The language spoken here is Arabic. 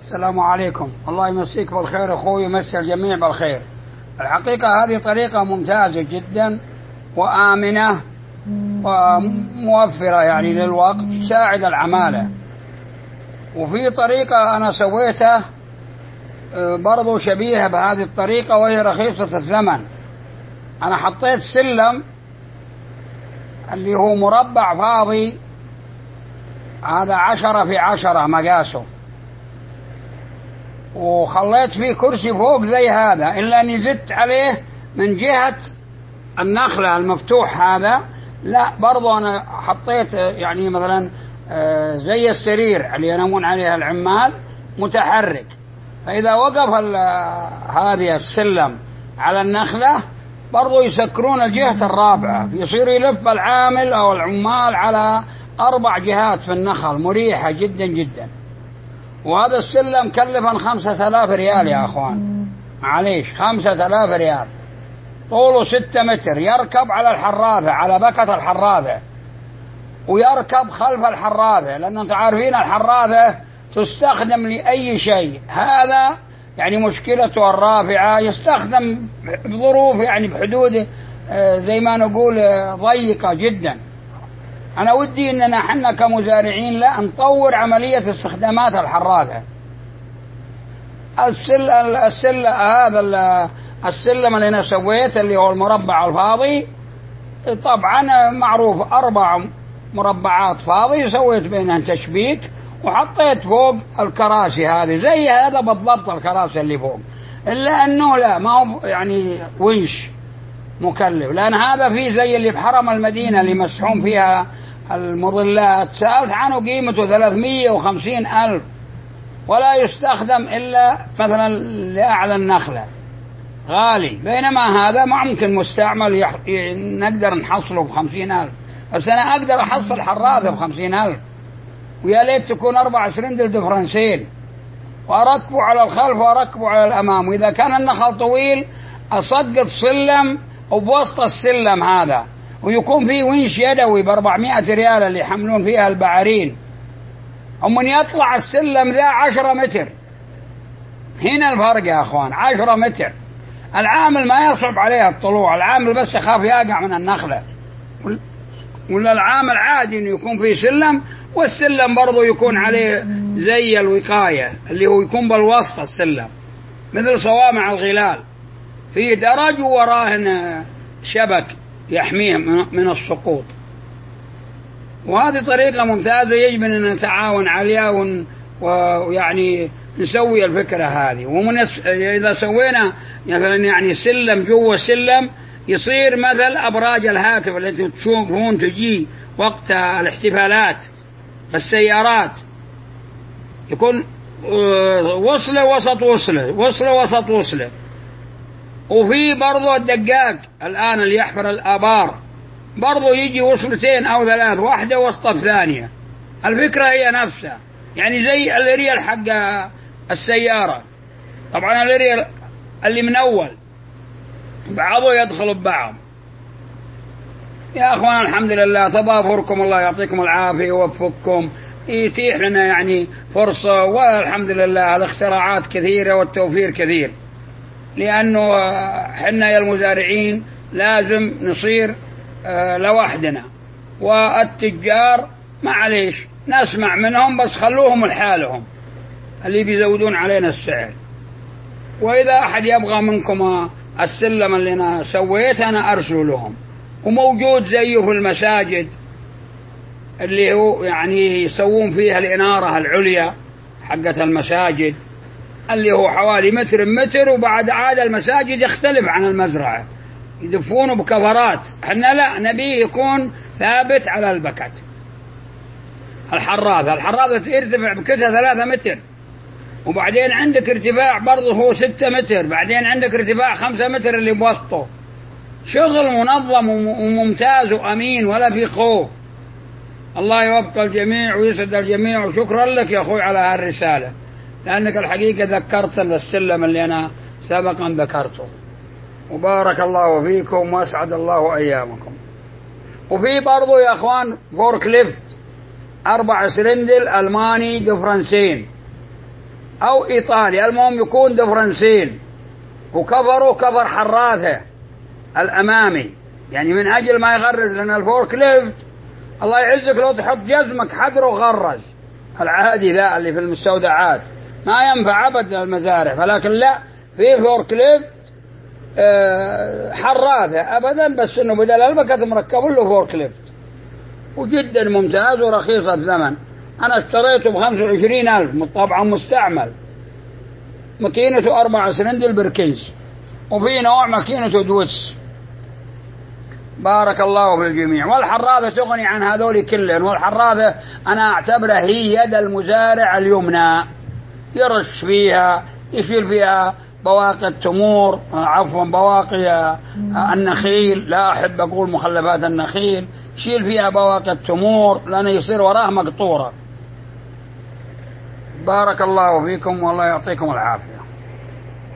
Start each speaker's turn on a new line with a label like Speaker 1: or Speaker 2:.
Speaker 1: السلام عليكم. الله يمسيك بالخير أخوي ويمسي الجميع بالخير. الحقيقة هذه طريقة ممتازة جدا وآمنة وموفرة يعني للوقت، تساعد العمالة. وفي طريقة أنا سويتها برضو شبيهة بهذه الطريقة وهي رخيصة الثمن. أنا حطيت سلم اللي هو مربع فاضي، هذا 10 في 10 مقاسه، وخليت فيه كرسي فوق زي هذا، إلا أني زدت عليه من جهة النخلة المفتوح هذا. لا برضو أنا حطيت يعني مثلا زي السرير اللي ينامون عليها العمال متحرك، فإذا وقف هذه السلم على النخلة برضو يسكرون الجهة الرابعة، يصير يلف العامل أو العمال على 4 جهات في النخل، مريحة جدا جدا. وهذا السلم كلفا 5000 ريال يا أخوان، معليش 5000 ريال، طوله 6 متر، يركب على الحراثة، على بكة الحراثة، ويركب خلف الحراثة، لأن أنتم عارفين الحراثة تستخدم لأي شيء. هذا يعني مشكلته الرافعة يستخدم بظروف يعني بحدود زي ما نقول ضيقة جدا. أنا ودي أننا حنا كمزارعين لا نطور عملية استخدامات الحراثة. السلم اللي أنا سويته اللي هو المربع الفاضي، طبعا معروف 4 مربعات فاضي، سويت بينهم تشبيك وحطيت فوق الكراسي هذه زي هذا بالضبط، الكراسي اللي فوق، إلا أنه لا ما هو يعني ونش مكلف، لأن هذا فيه زي اللي بحرم المدينة اللي مسحون فيها المظلات، سألت عنه قيمته 350,000، ولا يستخدم إلا مثلا لأعلى النخلة، غالي. بينما هذا ما ممكن مستعمل نقدر نحصله ب50,000، بس أنا أقدر أحصل حراثة ب50,000، ويا ليت تكون 4 سرندل دفرنسين، وأركبه على الخلف وأركبه على الأمام. وإذا كان النخل طويل أسقط سلم وبوسط السلم هذا، ويكون فيه ونش يدوي ب400 ريال اللي يحملون فيها البعارين، ومن يطلع السلم ذا 10 متر. هنا الفرق يا أخوان، 10 متر. العامل ما يصعب عليه الطلوع، العامل بس يخاف يقع من النخلة، ولا العامل عادي إنه يكون فيه سلم، والسلم برضو يكون عليه زي الوقاية اللي هو يكون بالوسط السلم، مثل صوامع الغلال، فيه درج ووراه شبك يحميه من السقوط. وهذه طريقة ممتازة يجب أن نتعاون عليها ويعني نسوي الفكرة هذه. إذا سوينا مثلا يعني سلم جوا سلم، يصير مثل أبراج الهاتف التي تشوفون تجي وقت الاحتفالات بالسيارات، يكون وصلة وسط وصلة، وصلة وسط وصلة. وفي برضو الدقاق الآن اللي يحفر الآبار برضو يجي وصلتين أو 3، واحدة وسط الثانية. الفكرة هي نفسها، يعني زي الريال حق السيارة. طبعا الريال اللي من أول بعضه يدخل ببعض. يا أخوان الحمد لله، تضافركم الله يعطيكم العافية ويوفقكم، يتيح لنا يعني فرصة، والحمد لله الاختراعات كثيرة والتوفير كثير، لأنه حنا يا المزارعين لازم نصير لوحدنا، والتجار معليش نسمع منهم بس خلوهم لحالهم اللي بيزودون علينا السعر. وإذا أحد يبغى منكم السلم اللي أنا سويته أنا أرسل لهم، وموجود زيه في المساجد اللي هو يعني يسوون فيها الإنارة العليا حقة المساجد، اللي هو حوالي متر متر، وبعد عاد المساجد يختلف عن المزرعة، يدفونه بكفرات. احنا لا نبيه يكون ثابت على البكت. الحراثة يرتفع بكتها 3 متر، وبعدين عندك ارتفاع برضه هو 6 متر، بعدين عندك ارتفاع 5 متر اللي بوسطه. شغل منظم وممتاز وأمين ولا في خوف. الله يوفق الجميع ويسعد الجميع، وشكرا لك يا أخوي على هالرسالة، لأنك الحقيقة ذكرت السلم اللي أنا سبقا ذكرته. وبارك الله فيكم وأسعد الله أيامكم. وفي برضو يا أخوان فورك ليفت 4 سرندل ألماني دفرنسين، أو إيطالي، المهم يكون دفرنسين وكفره كفر حراثة الأمامي، يعني من أجل ما يغرز، لأن الفورك ليفت الله يعزك لو تحط جزمك حقره غرز، العادي لا اللي في المستودعات ما ينفع أبدا المزارع، فلكن لا في فورك ليفت حراثة أبدا، بس إنه بدل البكت مركب له فورك ليفت وجدا ممتاز ورخيص الثمن. أنا اشتريته ب25,000 طبعا مستعمل، ماكينته 4 سلندر بركنز، وفي نوع ماكينته دوتس. بارك الله في الجميع. والحراثة تغني عن هذول كلهم، والحراثة أنا أعتبرها هي يد المزارع اليمنى، يرش فيها، يشيل فيها بواقي التمور، عفوا بواقي النخيل، لا أحب أقول مخلفات النخيل، يشيل فيها بواقي التمور لأنه يصير وراه مقطورة. بارك الله فيكم والله يعطيكم العافية.